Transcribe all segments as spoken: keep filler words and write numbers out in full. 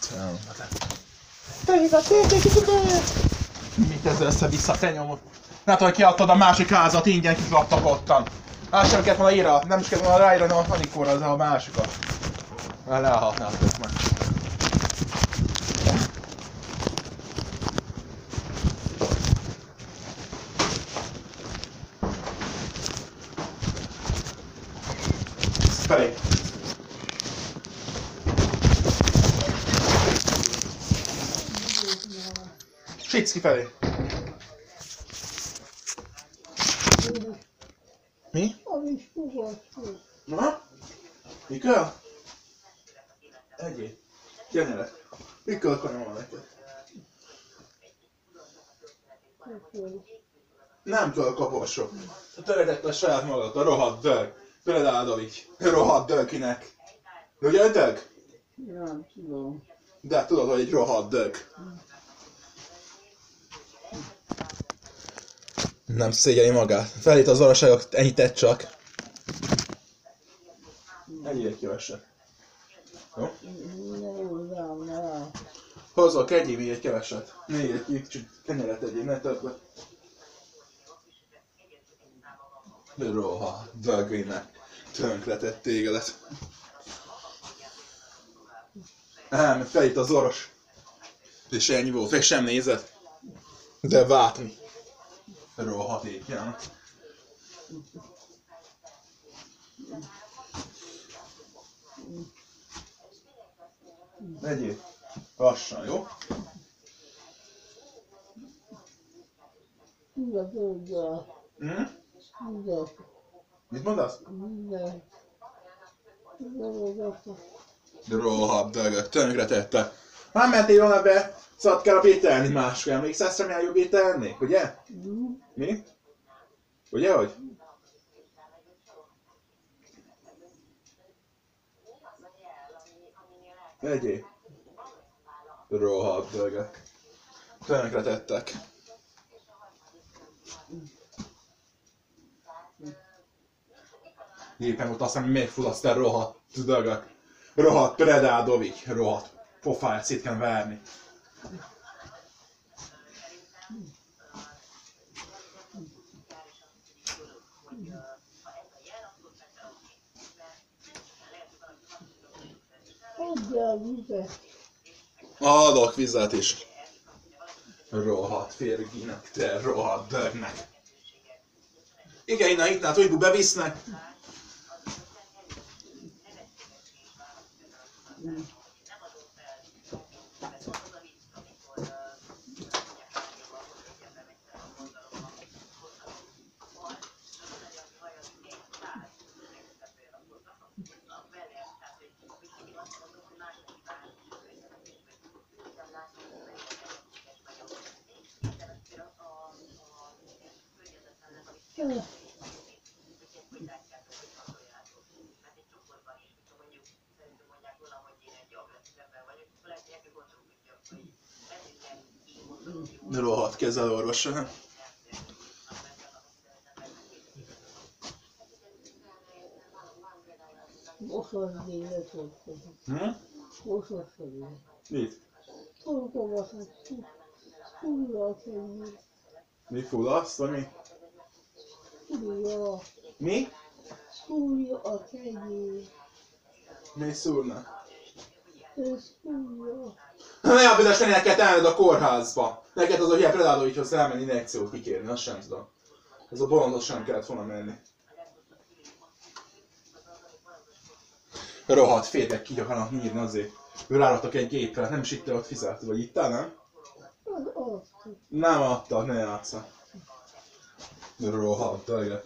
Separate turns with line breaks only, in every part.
Te a térkékicsit! Mit ez össze-vissza, te nyomod? Nem tudom, hogy kiadtad a másik házat, ingyen kikaptak ottan. Azt sem kellett volna írni, nem is kellett volna ráírni a Anikóra az a másikat. Már lehalhatnátok meg. Felé. Sicsz kifelé. Mi? Na? Mi kell? Egyéb. Gyönyörek. Mi kell kanyolni neked? Nem kell kaporsok. Töredett a saját magad, a rohadt dög. Tőled Ádovics. Rohadt döginek. De ugye dög?
Nem tudom.
De tudod, hogy egy rohadt dög. Nem szégyeli magát. Felét az oraságok, ennyit tett csak. Egyél egy keveset. Jó? Hozzak, egyél még egy keveset. Még egy kicsit kenyeret egyél, ne tört le. Roha, dögének. Tönkretett tégedet. Nem, felét az oros. És ennyi volt, még sem nézed. De vátni. Rohadt ékjának. Legyél. Lassan, jó? Hm? Mit mondasz? Rohadt dögök, tönkretette. Már mentél volna be, szóval kell a bételni máskor. Emlékszel, hogy milyen jobb bételni? Ugye? Mi? Ugye, hogy? Legyél. Rohadt dögök. Tönkretettek. Éppen ott aztán még fullasz, te rohadt dögök. Rohadt Predádovics, rohadt pofáját szét kell verni.
Adjál vizet.
Adok vizet is. Rohadt férginek, te rohadt dögnek. Igen, innen itt, hát újból bevisznek. Rohadt kezelőorvos.
Oszod élet volt.
Hm?
Oszod élet.
Mit?
Tolkomat, hogy fullal tenni.
Mi fullaszt, vagy mi?
Fúrja.
Mi?
Fúrja a kenyér.
Mi szúrna?
Ez fúrja.
Ne a büdös lenni, neked elmenned a kórházba. Neked az a hülye Predádovicshoz elmenni injekciót kikérni, azt sem tudom. Ez a bolondhoz sem kellett volna menni. Rohadt férjek ki akarnak nyírni azért. Ő ráraktak egy gépre, nem is itt ott fizet, vagy itt nem?
Az azt.
Nem adta, ne játsza. Rohadt, igen.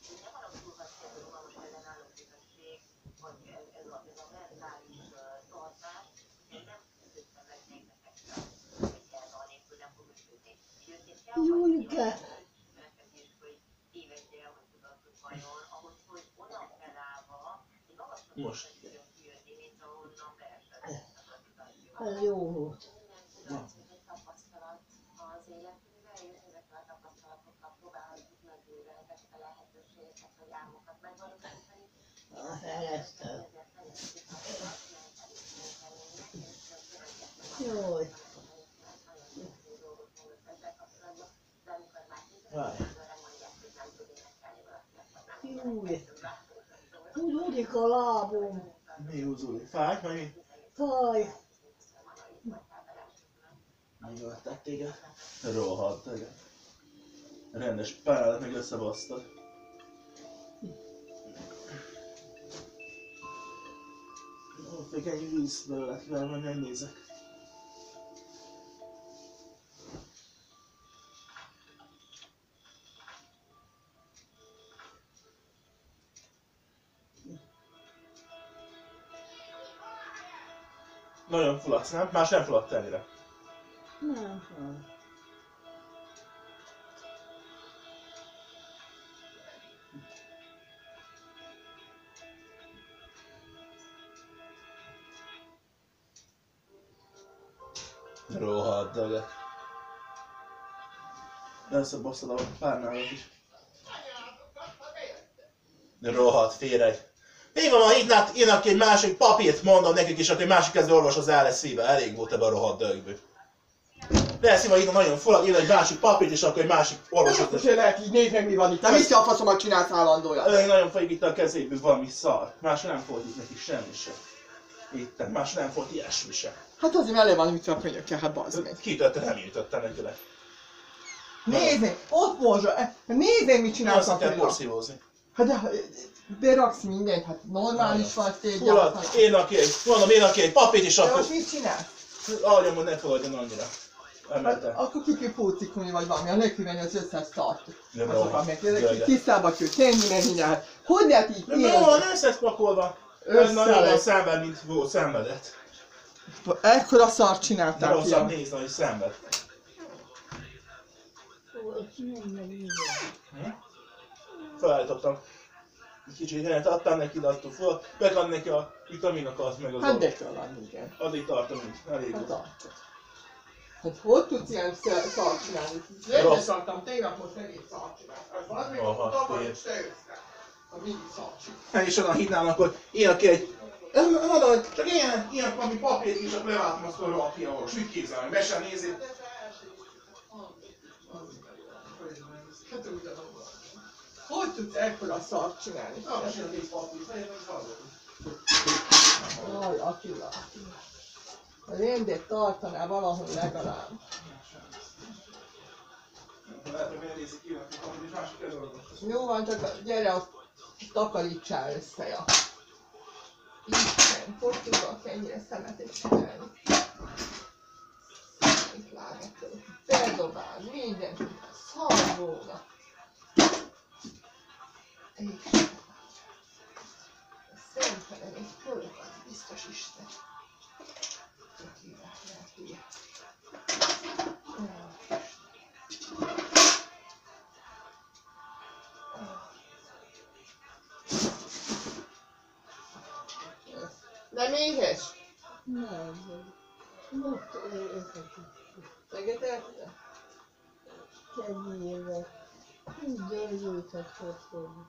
Júlika.
Most.
Ez jó volt.
Na.
A fejlesztő. Jaj.
Várj.
Júj. Húzódik a lábom.
Mi húzódik? Fáj? Vagy mi?
Fáj.
Megöltek téged? Rohadt téged. Rendes párat meg összebasztad. Ott még egy víz belőle, kivel majd megnézek. Nagyon fulladsz, nem? Más nem fulladt ennyire.
Nem fáj.
Rohadt dolog. Összebasztad a párnálat is. Rohadt féreg. Mi van, ha írnak, írnak ki egy másik papírt, mondom nekik is, hogy másik kezdő orvoshoz el lesz szíve. Elég volt ebben a rohadt dögből. De szíva írna nagyon fulad, írna egy másik papírt, és akkor egy másik orvoshoz lesz.
Most lehet így nézni, mi van itt. Nem is a faszomat csinálsz állandóan.
Ő nagyon folyik itt a kezéből valami szar. Más nem volt itt neki semmi sem. Itt, más nem volt ilyesmi sem.
Hát azért elő van mit a könyökkel, hát bazd meg.
Kiütötte, nem ütötte neki le.
Nézni, ott morzsa, nézni mit csinálsz
Azt
a
kell
könyökkel.
porszívózni.
Hát de beraksz mindent, hát normális vagy téged.
Fulad, én aki egy, mondom, én aki egy papírt, és
De
akkor...
most mit csinálsz?
Agyam, hogy ne fulladjon annyira.
Hát,
Emelte.
akkor ki kell pócikolni vagy valami, a nélkülvenni az összes szart.
Nem
Azokat
jó.
meg
Jaj, de.
tisztába kell tenni, meg mindjárt. Hogy lehet így
Nem, nem van összepakolva. Ez nagyon
Össze
van
lesz.
szenved, mint volt szenvedett.
Ekkora szart
De
csináltál ki.
rosszabb nézni, hogy szenved. Felállítottam. Egy kicsit helyet adtam neki, de attól föl. Bekad neki a vitaminokat, meg az
Hát
ott.
de kell lenni, igen.
Addig tartom így, elég
Hát
volt.
tartod. Hát hogy tudsz ilyen sz- szart csinálni? Rendes tartam, tegnap most egész szart csináltam. Az még
Aha,
tavaly
fél.
is te össze. A mini szart csináltam.
És onnan hívnának, hogy ilyen ki egy... Mondom, hogy csak ilyen, ilyen valami papírt is, akkor leváltom azt a rohadt kiavos. Mit képzelni? Be sem nézi.
Hát ugyanaz. Hogy tudsz ekkora szart csinálni?
Ah, csinálok egy papírt, legyen az valami.
Jaj, Attila, Attila. A rendet tartanál valahol legalább.
Lehet, hogy megnézik ki, hogy papírt, és másik előadott.
Jó van, csak gyere, azt takarítsál össze, ja. Isten, hogy tudok ennyire szemetet csinálni? Itt lágatod, bedobál, mindent, szar róla. És szerintem egy fölök az biztos Isten. Tökéletes lehet, ugye? Nem éhes?
Nem. Most érhetik.
Megetette?
Kenyérre. Úgy gyöngültek hozzá.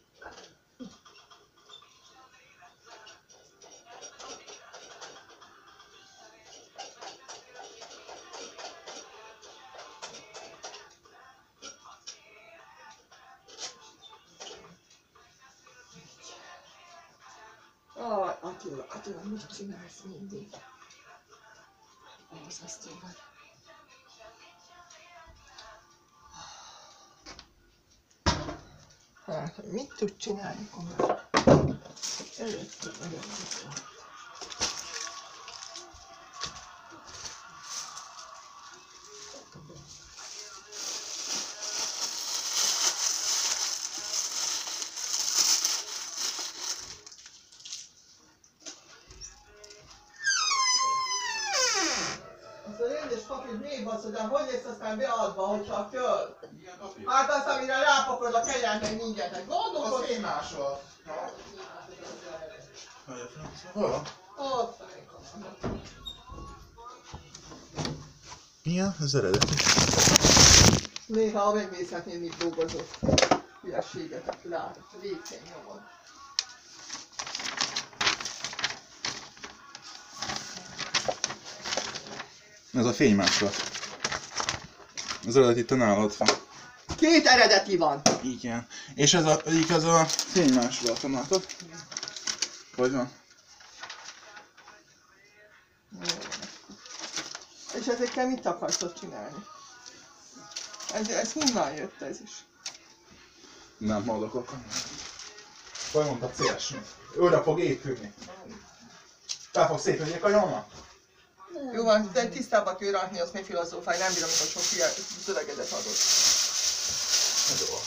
Aj, Attila, Attila, mit csinálsz mindig? Az azt vagy. Hát, mit tud csinálni komolyan? Előtte vagyok vissza. Azt a rendes papírt még baszod, de hogy lesz aztán beadva, hogyha köl?
Ilyen papír?
Hát azt, amire rápakolod a kegyet, meg mindent, meg
Az
gondolkodsz.
én másol. Vagy a francia? Hol van?
Ott van.
Milyen? Az eredeti.
Néha, ha megnézhetnél, mit dolgozott. Hülyeséget lát, végén nyomod.
Ez a fénymásolat. Az eredeti itt a nálad van.
Két eredeti van.
Igen. És ez a, egyik ez a fénymásolat, látod? Hogy van?
És ezekkel mit akartod csinálni? Ez, ez honnan jött ez is?
Nem mondok akkor. Hogy mondta célsni? Őre fog épülni. Fel fog szépülni a nyoma?
Jó van, de tisztába kell rakni, azt még filozófálj, nem bírom, amikor sok hülye szövegedet adott.
Jó.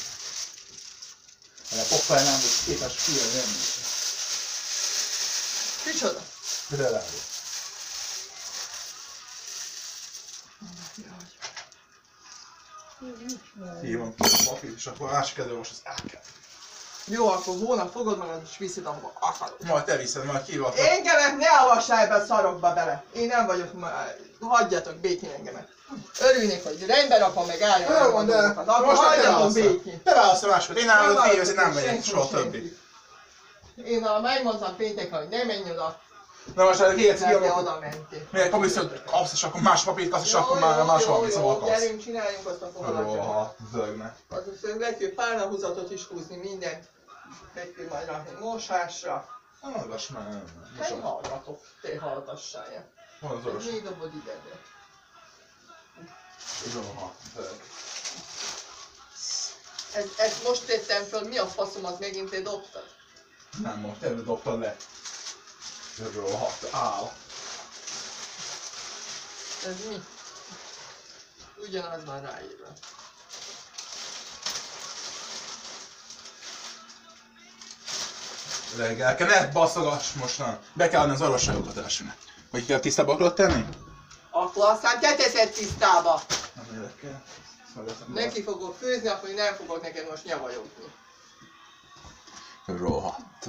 A pofáj nem volt képes figyelni, nem is.
Micsoda?
Relágó. Hívom ki a papírt, és akkor másik elő most az ákát.
Jó, akkor hónap fogod magad és viszed, ahova akarod.
Majd te viszed, majd kivat.
Engemet ne avassál ebbe a szarokba bele! Én nem vagyok már... Hagyjatok békén engemet. Örülnék, hogy rendbe rakom, meg álljon.
Jó van, de
Akkor
most te
hagyjatok
válaszol.
békén.
Te válaszol másokat, én nálam a tévézni nem megyek
Senki,
soha
senki.
többé.
Én már megmondtam pénteken, hogy ne menj oda,
Na most a két
nem
fiam,
oda mentél.
miért komisziót kapsz, és akkor más papírt kapsz, és akkor már más valami szóval kapsz.
Gyerünk, csináljunk azt a fogalatát.
Rohadt zögne.
Az le kell pálnahúzatot is húzni, mindent. Meg kell majd rakni mosásra.
Hallgass már, nem,
Hát
nem.
hallgatok, te hallgassál.
Van az orvos.
Még dobod ide be.
Rohadt zög.
Ez, ezt most tettem föl, mi a faszom, az megint te dobtad?
Nem most, te dobtad le. Rohadt áll.
Ez mi? Ugyanaz van ráírva.
Reggel kell, ne basszogass mostan. Be kell adni az orvosságokat elsőnek. Vagy kell tisztába akarod tenni?
Akkor aztán te teszed tisztába!
Nem érdekel.
Neki fogok főzni, akkor én nem fogok neked most nyavajogni.
Rohadt.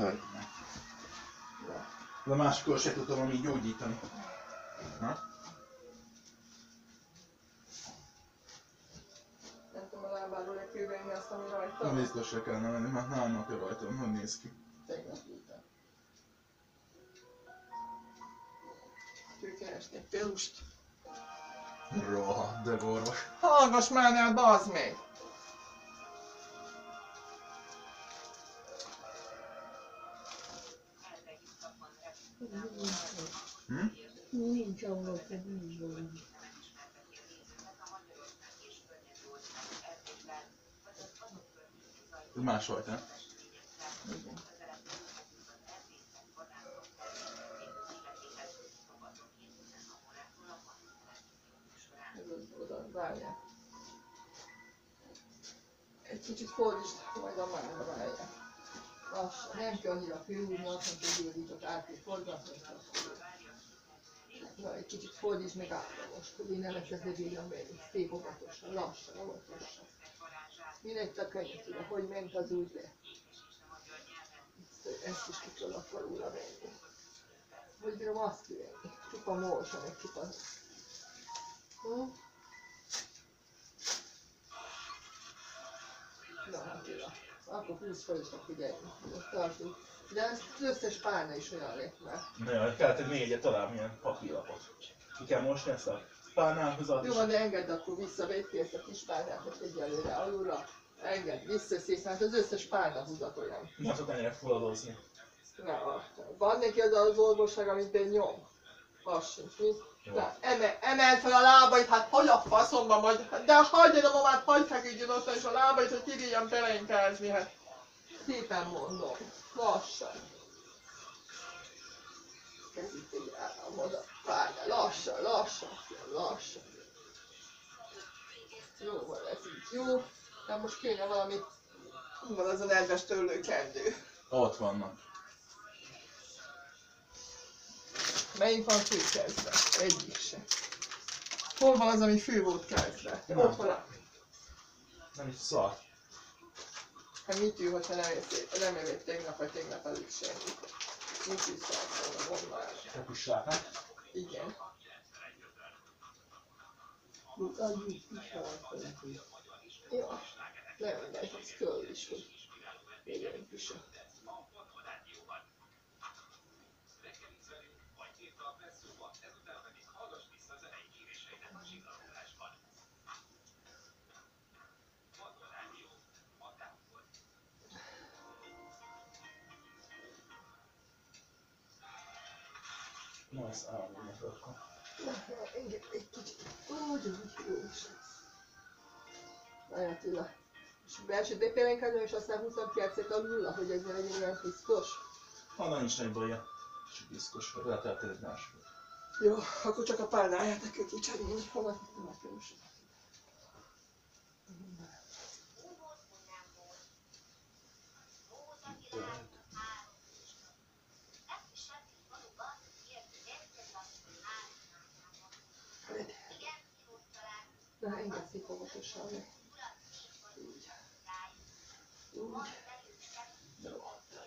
De máskor se tudtam ami gyógyítani. Na?
Nem tudom a lábáról le kell venni azt, ami rajta.
Nem biztosra kellene menni, mert három napja rajtam, hogy néz ki.
Tegnap után. Ő keresni egy pelust.
Rohadt, de orvos.
Hallgass már el, bazd meg!
Hm?
Nincs ahol te nincs valami.
Ez más volt, nem?
Ez az oda, várjál. Egy kicsit fordítsd, majd a mára várjál. Lassan, nem kell annyira főhúzni, azt mondta, hogy gyógyított át kell forgatni. Na, egy kicsit fordítsd meg átra most, hogy én nem ezt lebírjam venni. Szép óvatosan, lassan, óvatosan. Mindegy a könnyűtőre, hogy ment az úgy le. Ezt is ki kell akkor újra venni. Hogy bírom azt kivenni? Csupa morsa, meg csupa... Hm? Na hát ide. Akkor húsz fel is a figyeljünk. Tartunk. De az összes pálna is olyan lett már.
Ne, kellett egy négyet talán milyen papírlapot. Ki kell mosni ezt a pálnáhozat.
Jó van, de engedd akkor vissza, vedd ki ezt a kis pálnát, most egyelőre alulra. Engedd, visszaszész, mert az összes pálna húzat olyan.
Nem szoktam ennyire fulladozni.
Na, van neki az az orvosság, amit egy nyom. Az sincs, mi? Na, eme, emeld fel a lábait, hát hogy a faszomban majd, de hagyjad a mamát, hagyj feküdjön ott, és a lábait, hogy kibírjam telenkázni, hát szépen mondom, lassan. Kezdjük egy álmod, várjál, lassan, lassan, lassan. Jó van, ez így jó, de most kéne valami, hol van az a nedves törlőkendő?
Ott vannak.
Melyik van főkezdve? Egyik se. Hol van az, ami fő volt kezdve?
Nem.
Ott van a...
Nem is szar.
Hát mit ül, hogyha nem jöttél, nem jövett tegnap, vagy tegnap előtt semmi. Mit is szart volna, mondd már.
Kapussák, nem?
Igen.
Adjuk is alatt.
Jó. Nem mindegy, ez köl is, hogy jöjjön is.
Na, ezt állományok akkor.
Engem egy kicsit. Úgy, úgy, jó is lesz. Na, Attila. És belső bé pé-n kezdem, és aztán húzom percet a nulla, hogy ezzel legyen olyan piszkos.
Hanna nincs nagy baja. És piszkos, lehet eltérni másról.
Jó, akkor csak a pálnáját kell kicserélni. Hova tettem a különbség? Na, engedd szép óvatosan meg. Úgy. Úgy.
Jó.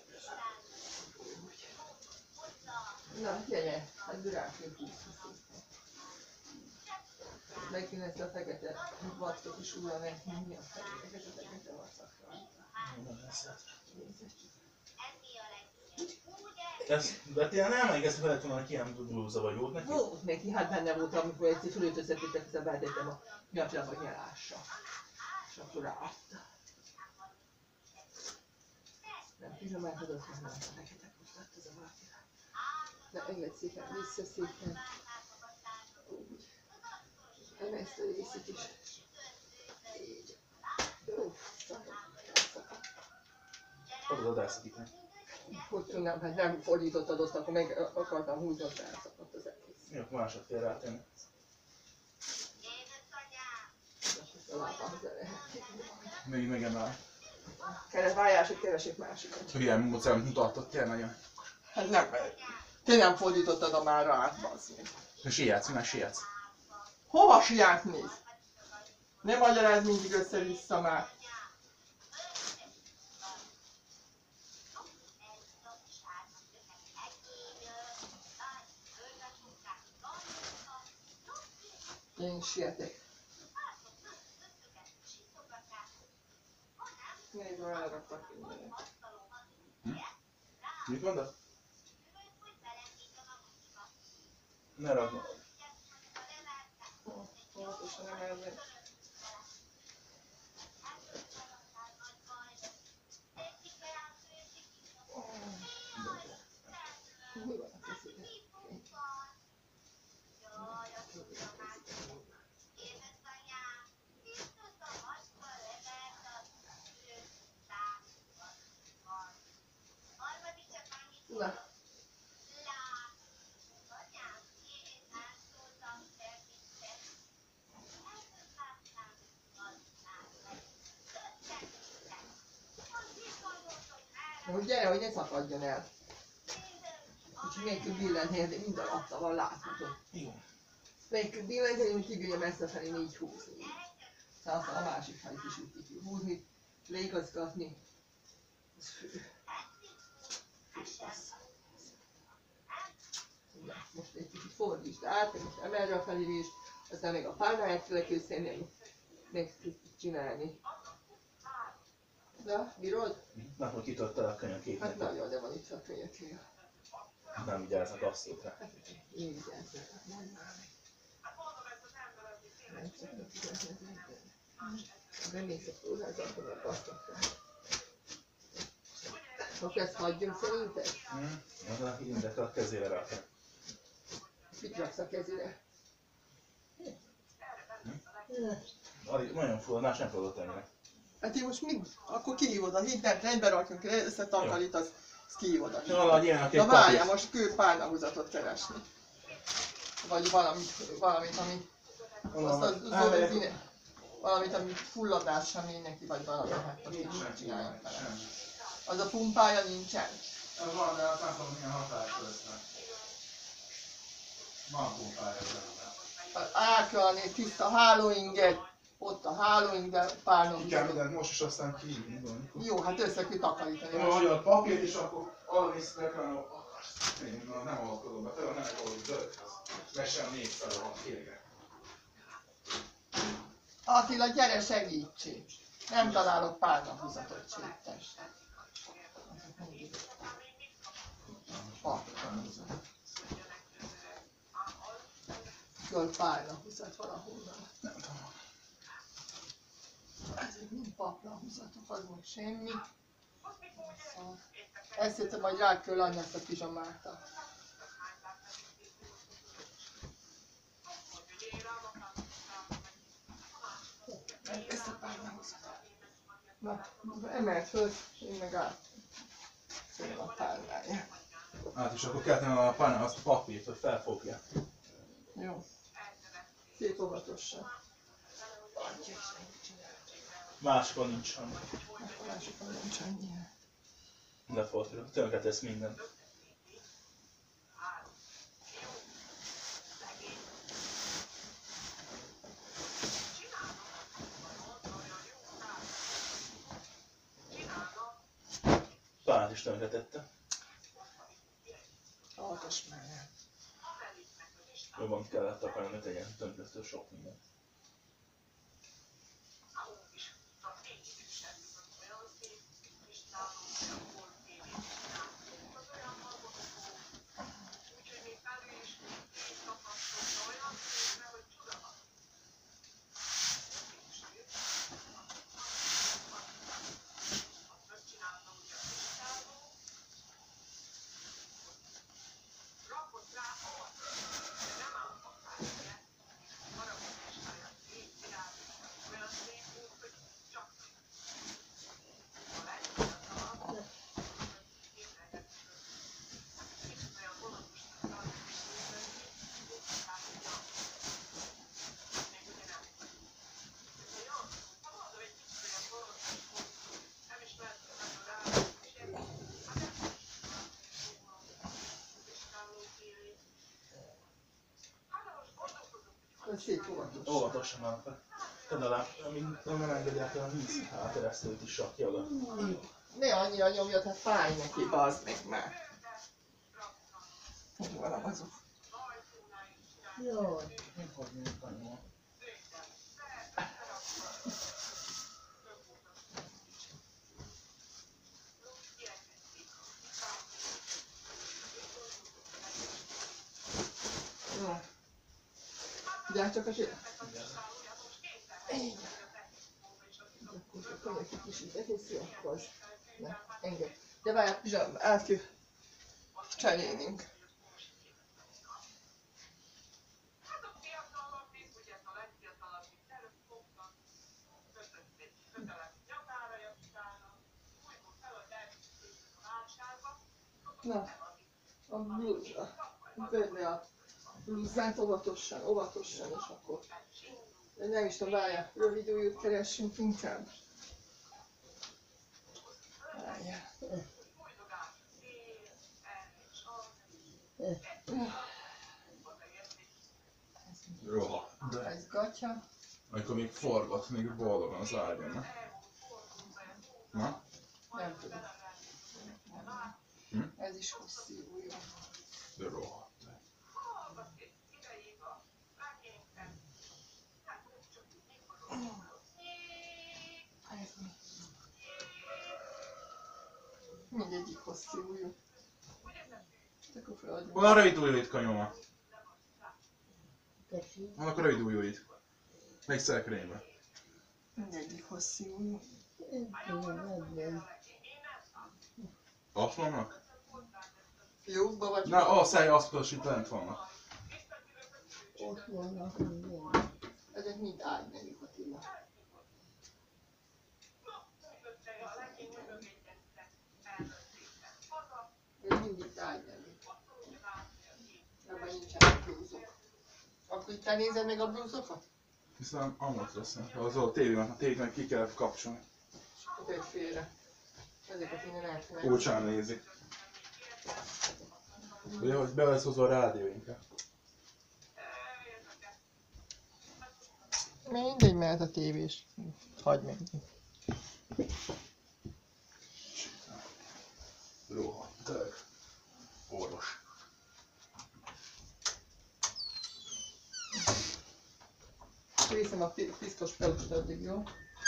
Úgy. Na, gyere, hát virágként húzva szépen. Meg kéne ezt a fekete vackot is újra venni. Mi a fekete, ez a fekete vackak rajta.
Ezt Bettina nem emlékeztem, hogy lehet volna, ilyen blúza vagy volt neki?
Volt neki, hát benne volt, amikor egyszer fölöltöztetettek, aztán beállítottam a nyaklába nyelásra. És akkor ráadta. Nem pizsamát adott, mert nem a fekete húztat az a valaki. Na, engedd szépen, vissza szépen. Úgy. Eme ezt a részét is. Így. Jó, szakad.
Adod a dászakítani.
Hogy tudnám, hát nem fordítottad azt, akkor meg akartam húzni, azt elszakadt az egész.
Mi akkor másod kell rátenni?
A lábához lehet.
Még megemel.
Kellett várjás, hogy keresik másikat.
Ilyen módszert mutattad nagyon.
Hát nem, te nem fordítottad a mára át, bazd meg.
De sietsz, már sietsz.
Hova siátni? Ne magyarázd mindig össze-vissza már. Én sietek. Nézd, elraktak mindenet.
Mit mondasz? Ne rakd.
Pontosan nem elmegy. Mi van a kezében? Na. Na, hogy gyere, hogy ne szakadjon el. Úgyhogy még tud billenteni, de mind alatta van, látható.
Jó.
Még tud billenteni, hogy kibírjam ezt a felé így húzni. Szóval aztán a másik felét is úgy ki húzni, leigazgatni. Ez fő. Na, most egy kicsit fordítsd át, meg most emelj a felülést, aztán még a pálnáját fel kell szedni, meg tudsz csinálni. Na, bírod?
Na, hogy kitöltel a könyöképnek.
Hát nagyon, de van itt a könyökél.
Nem vigyáznak abszolútra.
Én vigyázzak, mondd már meg. Nem csak nem vigyázni az ember. Bemész a kórházakban, a basztakra. Akkor ezt hagyjunk szerinted?
Hm? Az a híndek a kezére rakja.
Mit raksz a kezére?
Alig, nagyon fulladás, nem tudod ennyire.
Hát én most mi? Akkor kihívod a hittet, rendbe rakjunk, összetakarítasz, azt kihívod a hittet.
Valahogy ilyenek egy
Na várjál,
papír.
most kő pálnahúzatot keresni. Vagy valamit, valamit, ami... Azt az zolozine, valamit, ami fulladásra mély neki, vagy valami, hát azt
Nincs
így csináljunk vele.
semmi.
Az a pumpája nincsen.
Ez van, de azt nem tudom milyen hatás lesz. Van pumpája benne.
Át kell adni tiszta hálóinget, ott a hálóing, de
Ki kell
pálnahúzat.
mindent most is aztán kiírni valamikor.
Jó, hát össze kell takarítani.
Jó, hogy a papírt is akkor arra visz le, hanem akarsz. Én na, nem alkodom be, tőle nem alkodom zöld. Mert sem népszerű van kérge.
Attila, gyere segítség! Nem találok pálnahúzatot, sétes. Pálnahúzat. Zöld pálnahúzat valahonnan.
Nem tudom.
Ezek mind paplahúzatok, az most semmi. Szóval ezt hiszem, majd rá kell adni ezt a pizsamát. Na, emelt föl, én meg át. Szerintem a pálnáját.
Hát és akkor kell tenni a pálnán azt a papírt, hogy felfogja.
Jó. Szép óvatosan.
Máskon nincs semmi.
A másikon nincs annyi.
Lefordul, tönkretesz mindent. Pálnát is tönkretette.
Altas mellett.
Jobban kellett akarni, hogy tegyen tönkrető sok mindent.
Szép óvatosan.
Óvatosan állnak. Tedd alá, amíg nem engedi át a víz áteresztőt is rakja oda.
Ne annyira nyomja, tehát fáj neki, bazd meg már. Hogy valam azok.
Jaj.
Nem hagyni, hogy kanyol.
Jó. Gyere csak a zsír. Így. Akkor csak egy kicsit egész akkor. Ne, engedj. De várj, zsám, át ki. Cserélünk. Na, a blúzsa. Vedd le a blúzzát óvatosan, óvatosan, és akkor... De nem is tudom, várjál, rövid ujjút keressünk inkább. Várjál.
Roha. De
Ez gatya.
amikor még forgat, még boldogan az ágyon, na? Na?
Nem tudom.
Hm?
Ez is hosszú ujjú.
De rohadt.
Ez mi? Mindegyik hosszú ujjú. Akkor feladjuk.
Van a rövid ujjait, kanyoma.
Tessék.
Vannak a rövid ujjait. Még szelkrémbe.
Mindegyik hosszú ujjú.
Ott vannak?
Fiúkba vagy?
Na, a száj azt tudod, hogy itt lent vannak.
Ott vannak minden.
Ezek mind ágynevű, Attila. Ez mindig ágynevű. Ebben nincsenek blúzok. Akkor itt te nézed meg a blúzokat?
Hiszen amúgy lesznek. Az a tévében, a tévében ki kell kapcsolni.
Ott egy félre. Ezeket minden elfelejt.
Kulcsán nézik. Ugye, hogy be lesz hozva a rádió inkább.
Mindegy, mehet a tévés. Hagyd meg.
Rohadt. Tényleg. Orvos.
Viszem a pi- piszkos pelust addig, jó?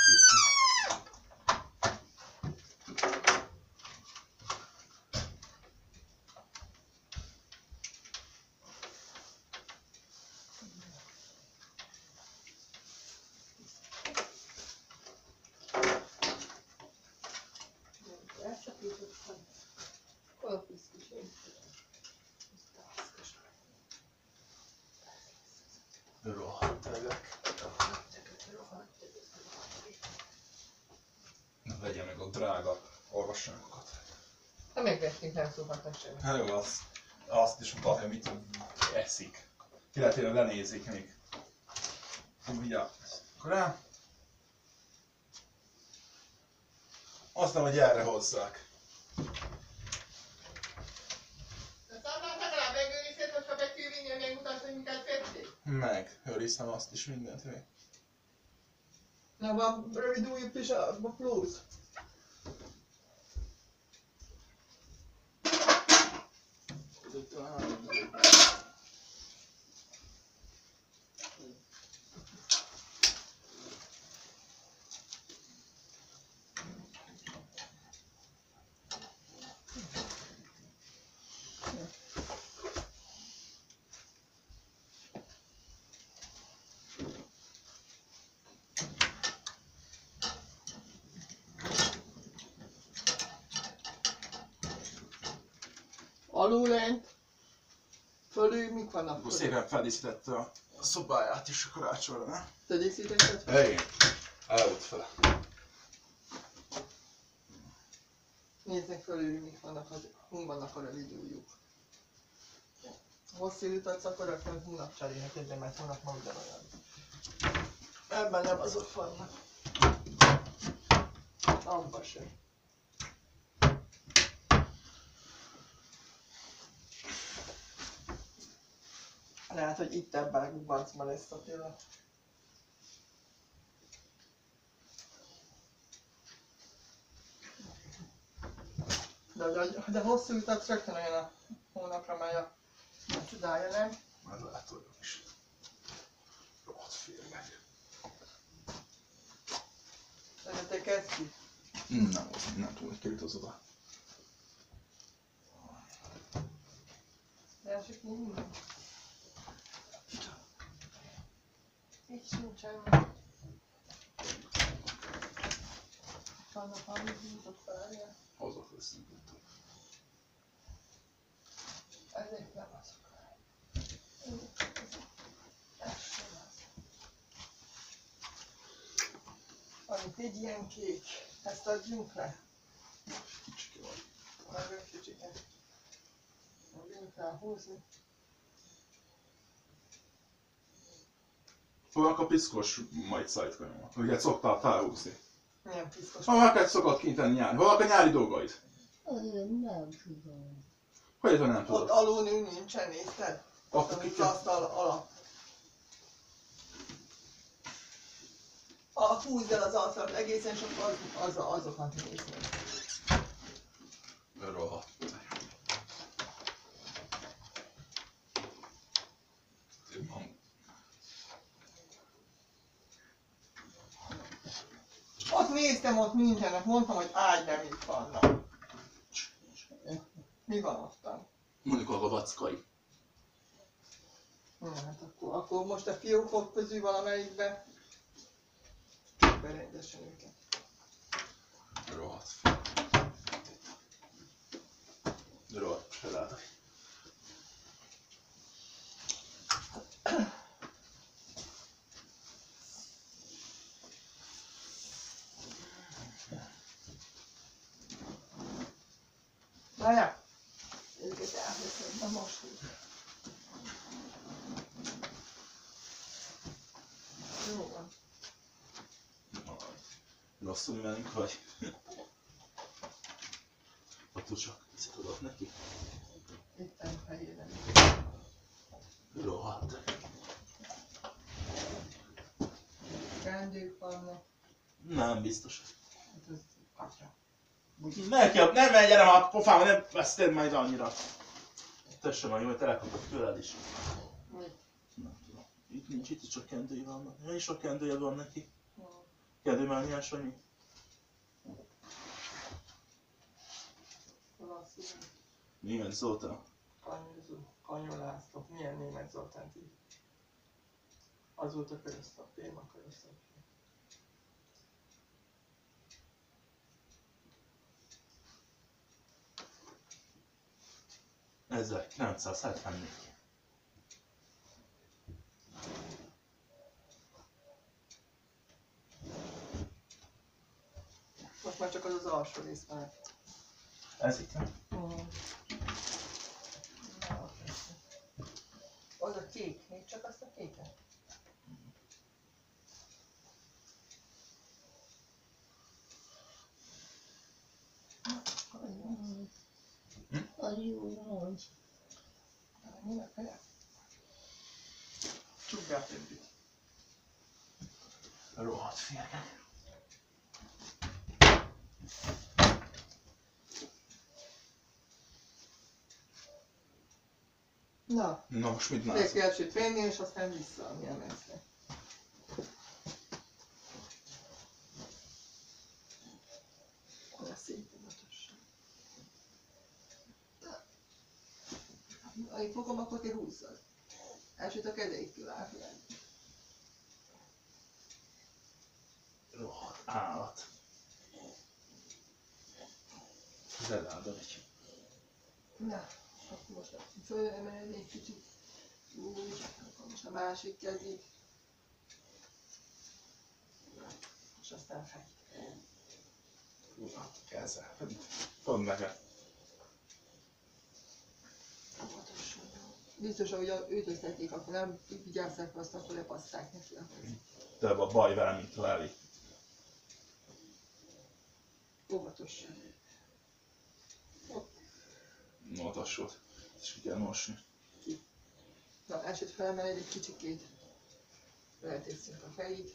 Elszakítottam. Hol a piszkos?
Rohadt. Tényleg.
még nekünk nem szólhatnak semmit.
Hát jó, azt, azt is mutatni, hogy mit eszik. Illetve lenézik még. Ugye, akkor rá. Aztán, hogy erre hozzák.
De szóval legalább megőriszed, hogyha be kell vinni, hogy megmutasd, hogy minket fették.
Meg, őriztem azt is mindent még.
Na, van rövid új pizsában plusz. Alul lent, fölül mik vannak?
Akkor szépen feldíszítette a szobáját is a karácsonyra, ne?
Te díszítetted?
Igen. Elült fel.
Nézzek fölül, mik vannak, az, hun vannak a rövid ujjuk. Hosszú utat akkor akkor hónap cserélheted, de mert hónap ma ugyanolyan. Ebben nem azok vannak. Abba sem. Lehet, hogy itt ebben a gubancban lesz a tőle. De, de, de hosszú utat rögtön olyan a hónapra megy a, a csodája, nem?
Már lehet olyan is. Rohadt férgek.
De te kezd ki.
Nem, nem tudom, hogy került az oda.
De csak minden. Így sincsen. Vannak valamit nyitott felje.
Azok lesznek, nem tudom.
Ezek nem azok. Ez sem az. Van itt egy ilyen kék. Ezt adjunk le.
Kicsike vagy.
Nagyon kicsike. Adjunk fel húzni.
Fognak a piszkos majd szajtkanyomat. Ugye szoktál felhúzni.
Milyen piszkos.
Ha neked szokott kint lenni nyári. Hol a nyári dolgaid?
Én nem tudom.
Hogy ez nem
Ott
tudod?
alul nincsen, nézted?
Akkor
Ott
ki
az
kell?
asztal alatt. Ha húzd el az asztalt egészen, és akkor az, az, azokat nézni.
Rohadt.
Ott néztem, ott nincsenek, mondtam, hogy ágy nem itt vannak. Mi van ottan?
Mondjuk a vackai.
Na, hát akkor, akkor most a fiókok közül valamelyikbe csak berendesen őket.
Rohadt. Rohadt család.
Várjál! Őket elveszem, de most úgy. Jó van.
Rosszul velünk vagy? Attól csak ezt tudod neki?
Itt nem fejében.
Rohadt.
Kendők vannak.
Nem biztos.
Hát ez kacsa.
Neki, nem menj, gyere már a pofáma, nem veszted majd annyira. Tessék majd, hogy telekapok tőled is.
Mi?
Nem tudom. Itt nincs, itt csak kendői vannak. Mennyi sok kendője van neki?
Hm.
Kendőmániás vagy mi?
Valószínű.
Német Zoltán.
Kanyozó. Kanyolásztok. Milyen német Zoltán ti? Azóta köröztap, téma köröztap.
ezerkilencszázhetvennégy.
Most már csak az az alsó rész van.
Ez itt van.
Uh-huh. Az a kék, még csak azt a kéket.
Az jó van.
Csukd be a többit. Rohadt férgek.
Na,
Na most mit
még
látsz?
kell venni, és aztán vissza a milyen messze. Olyan szép tudatosan. Ha itt fogom, akkor ti húzzad. Elsőt a kezeit kivágják.
Rohadt állat. Ledáldod egy.
Na, akkor most fölemelni egy kicsit. Úgy, akkor most a másik kezig. És aztán fegy.
Uram, ezzel. Pont meg.
Biztos, hogy ütöztetik, akkor nem vigyázzák azt, akkor lepaszták neki a kezét.
Több a baj vele, mint Leli.
Óvatosan.
No, tassult. És ki kell mosni.
Na, elsőt felemeled egy kicsikét. Beletesszük a fejét.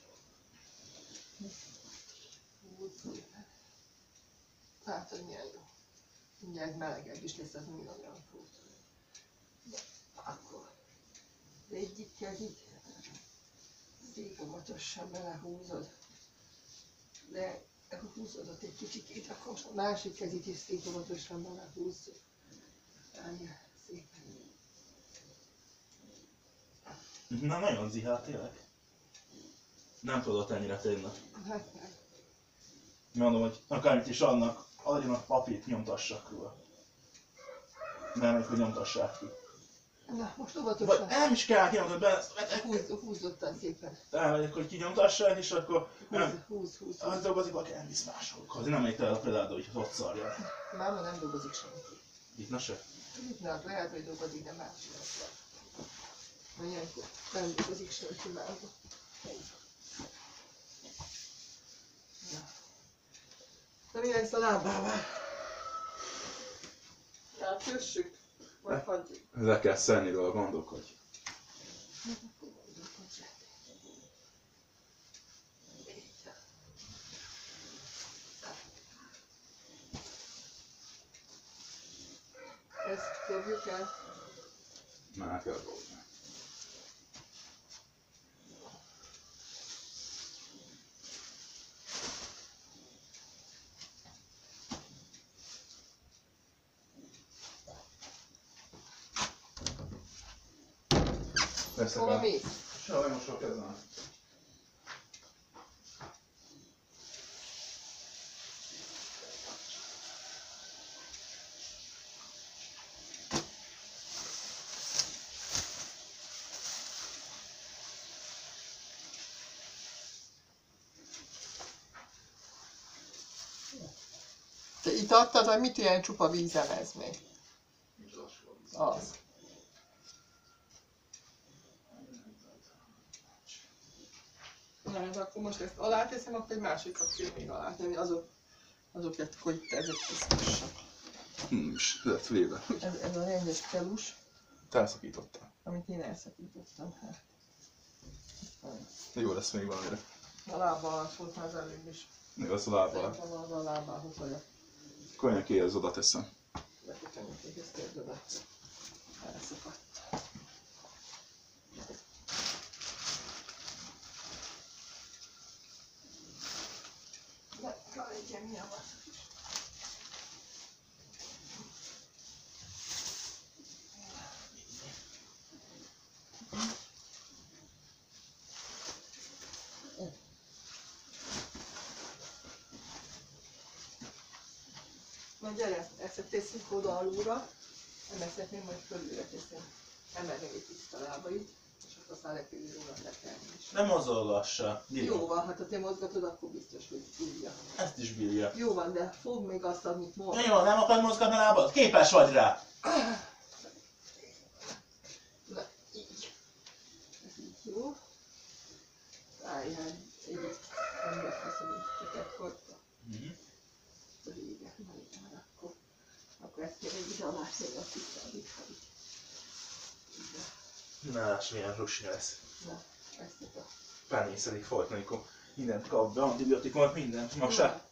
Úgy szépen. Hát, hogy milyen jó. Mindjárt melegebb is lesz, az mind olyan fut. Akkor egyik kezig szép óvatosan belehúzod. De akkor húzod ott egy kicsikét, akkor most a másik kezit is szép óvatosan belehúzzuk. Állja, szépen.
Na, nagyon zihál tényleg. Nem tudod ennyire tényleg.
Hát nem.
Mondom, hogy akármit is annak, adjanak papírt, nyomtassak róla. Nem, hogy nyomtassák ki.
Na, most
Vagy
óvatosan.
nem is kell kinyomtad be,
Húzz, húzzottan szépen.
elmegyek, hogy kinyomtassák, és akkor
Húzz,
nem,
húzz, húzz.
az dolgozik, aki elvisz másokhoz. Nem megy el a pedálba, hogy ott szarja.
Máma nem dolgozik senki.
Itt na se.
Na, lehet, hogy dolgozik, de más sem. Na, ilyenkor nem dolgozik senki máma. Na. Na, mi lesz a lábával? Hát, kössük. Vagy hagyjuk.
Le kell szenni róla, gondolkodj.
Ezt dobjuk el.
Már kell dolgozni. Persze,
Hova mész?
Soha nem sok ezen.
Te itt adtad, vagy mit ilyen csupa vízem ez még? Az. Na, hát akkor most ezt aláteszem, akkor egy másikat kell még alátenni, azok, azokat, hogy itt ezek piszkosak.
Nincs, lett véve.
Ez, ez a rendes pelus,
Te elszakítottál.
amit én elszakítottam. Hát.
Jó lesz még valamire.
A lábbal alatt volt már az előbb is.
Még az a lábbal.
Szerintem az a lábához, hogy a
Konyakéhez oda teszem.
lekötenyöték, ezt érted a elszakadt. Ne, kell legyen milyen van. Na gyere, ezt teszünk oda alulra, nem ezt szeretném, majd fölülre teszem. Emelni egy kicsit a lábait, és csak aztán repülő róla tekerni is.
Nem mozogassa.
Jó van, hát ha te mozgatod, akkor biztos, hogy bírja.
Ezt is bírja.
Jó van, de fogd még azt, amit mozgat.
Jó, nem akarod mozgatni a lábad? Képes vagy rá!
Na, így. Ez így jó. Álljál egyet, nem megfeszem, hogy teket hagyta.
Mhm.
Régen, na igen, már akkor. Akkor ezt kéne egy alá tenni, azt visszaadítva.
Na, láss, milyen rusi lesz.
Na, ezt a...
Penészedik folyton, amikor mindent kap be, antibiotikumot, mindent. Ma se.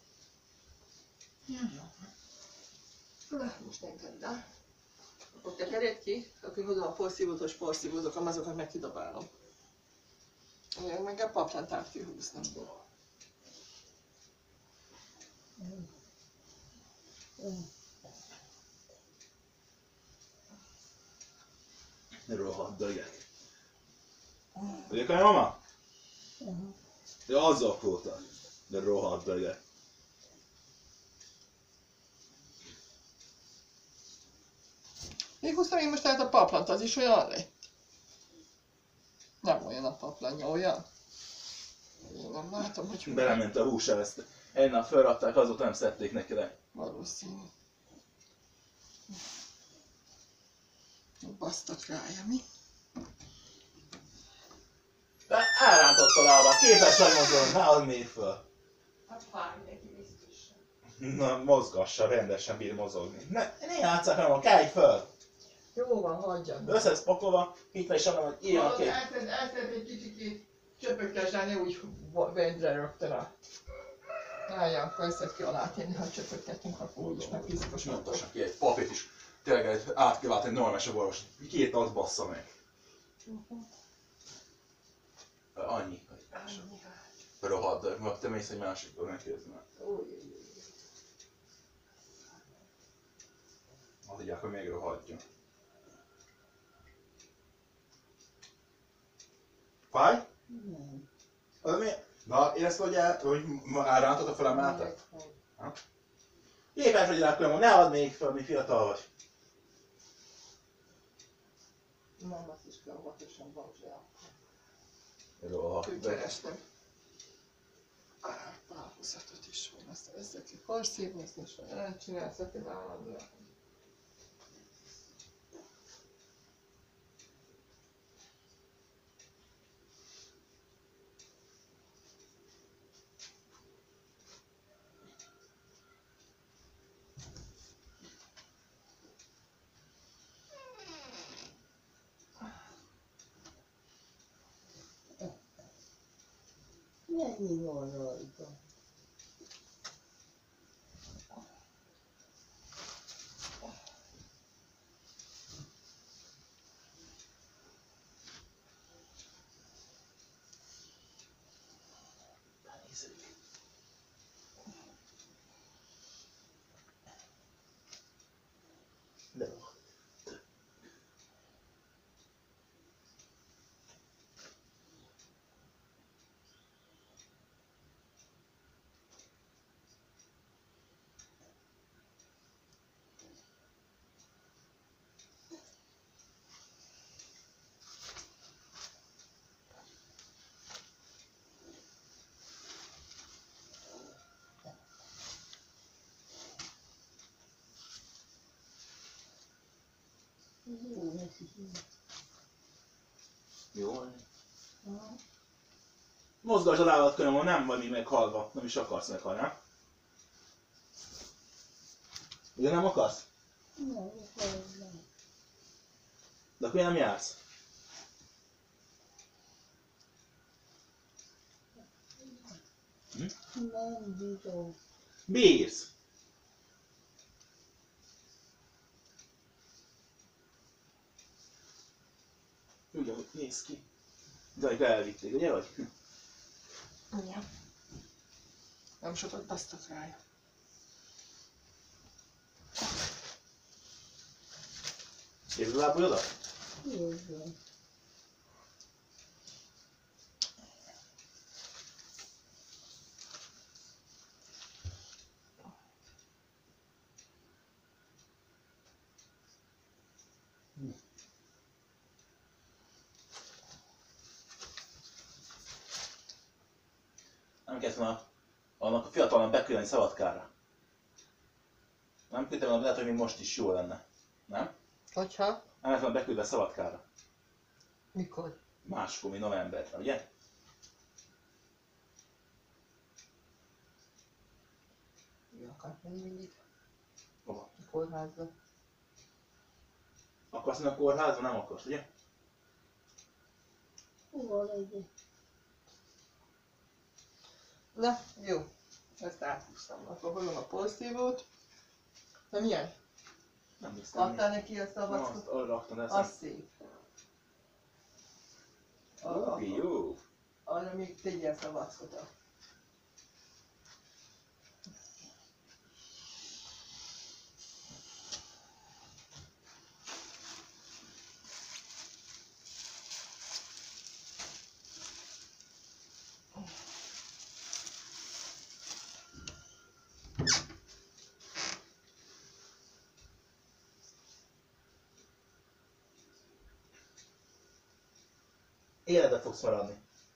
Na, most engedd el. Akkor tekered ki, akkor hozom a porszívótos porszívózok, azokat meg kidobálom. Ugye meg a paplant át kihúznom.
Ne rohadt dögek. Ugye kell, mama? Ja, azzal voltál. De rohadt dögek.
Még húztam én most át a paplant, az is olyan lett. Nem olyan a paplanja, olyan? Én nem látom, hogy...
Belement a húsá, ezt egy nap felrakták, azóta nem szedték neki le.
Valószínű. Basztak rája, mi?
De elrántott a lábát, képes vagy mozogni, ne add még föl.
Hát fáj neki biztosan.
Na, mozgassa, rendesen bír mozogni. Ne, ne játsszák, hanem kelj föl!
Jó van, hagyjad.
Össze lesz pakolva, itt meg is adom, hogy írjanak ki.
Elszed, elszed egy kicsikét csöpögtesd, ne úgy vendre rögtön a... Álljál, akkor összed ki alá tenni, ha csöpögtetünk, akkor úgyis meg piszkosodott.
Nyomtassak ki egy papírt is. Tényleg egy át kell látni normálisabb orvos. Két az bassza meg. Annyi. Rohadt, de meg te mész egy másikból, megkérdezni már. Azt higgyák, hogy még rohadjon. Fáj?
Nem.
Az mi? Na, érezted, hogy, el, hogy elrántotta fel a mátat? Képes vagy rá, különben, ne add még fel, mi fiatal vagy.
Nem, azt is kell óvatosan balzsál.
Rohadt.
Úgy kerestem. Párhúzatot is van, aztán ezzel ki porszívozni, és elcsinálsz, hogy állandóan.
Mennyi van rajta?
De
Jó, neki jó.
jó van.
Aha.
Mozgasd a lábad, különben nem vagy még meghalva. Nem is akarsz meghalni, nem? Ugye nem akarsz?
Nem, akkor nem.
De akkor nem jársz? Hm?
Nem bírom.
Bírsz! Ugye, hogy néz ki. De amikor elvitték, ugye vagy?
Igen. Nem sokat basztak rája.
Érzed a lábujjadat?
Érzem.
kellett volna annak a fiatalnak beküldeni Szabadkára. Nem küldtem volna, lehet, hogy még most is jó lenne. Nem?
Hogyha?
Nem lett volna beküldve Szabadkára.
Mikor?
Máskor, mint novemberben, ugye?
Mi akart menni mindig?
Hova?
A kórházba.
Akarsz menni a kórházba? Nem akarsz, ugye?
Hova legyen?
Na, jó. Ezt áthúztam. Akkor fogom a porszívót. Na milyen?
Nem hiszem.
Adtál neki azt a
Nem, azt
vackot?
arra raktam, de
Az
ezt
szép.
nem.
Arra,
Jó, jó.
arra még tegyél ezt a vackot.
Életbe fogsz maradni.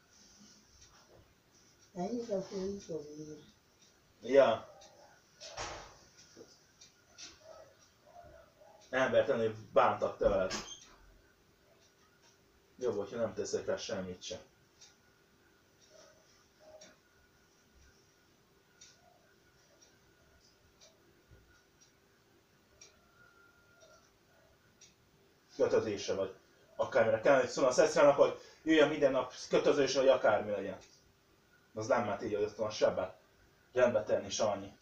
Ennyit a főzővér.
Ja. Embertelenül bántak te veled. Jobb, hogyha nem teszek rá semmit sem. Kötözése vagy. Akármire kell, hogy szólna a szeszrának, hogy jöjjön minden nap kötözése, vagy akármi legyen. Az nem mert így, hogy ott van a sebbet rendbe tenni, Sanyi.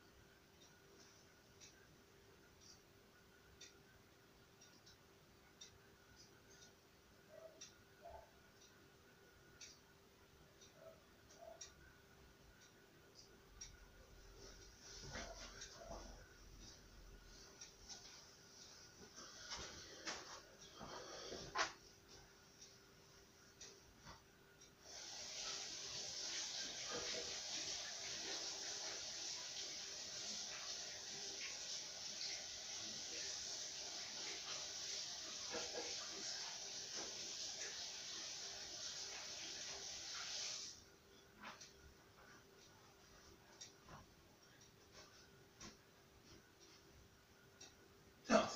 Ja.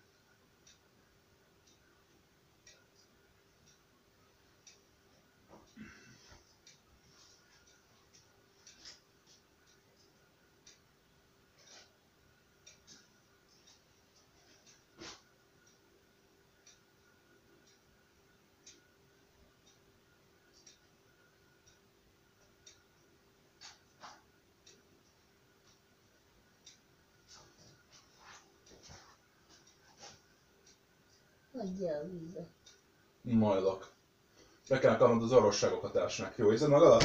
Adjál vizet.
Majdok. Be kell kapnod az orvosságokat elsőnek. Jó érzed magadat?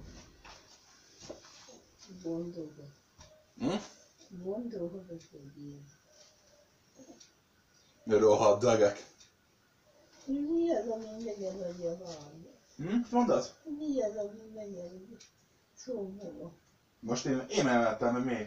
Gondolod.
Hm?
Gondolod, hogy én.
Rohadt degek.
Mi az, ami megeledi a vállal?
Hm? Mondod?
Mi az, ami megeledi? Szóval.
Most én, én emeltem, hogy mi?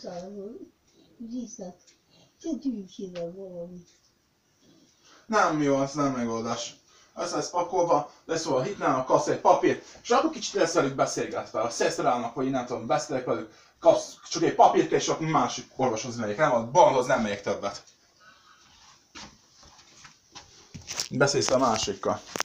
szarul. Viszont. Szedjük ide valami.
Nem jó, az nem megoldás. Össze lesz pakolva, lesz volna hitnának, kapsz egy papírt, és akkor kicsit lesz velük beszélgetve. Ha szeszterálnak, vagy én nem tudom, beszélek velük, kapsz csak egy papírt, és akkor másik orvoshoz megyek, nem? A balandhoz nem megyek többet. Beszélsz a másikkal.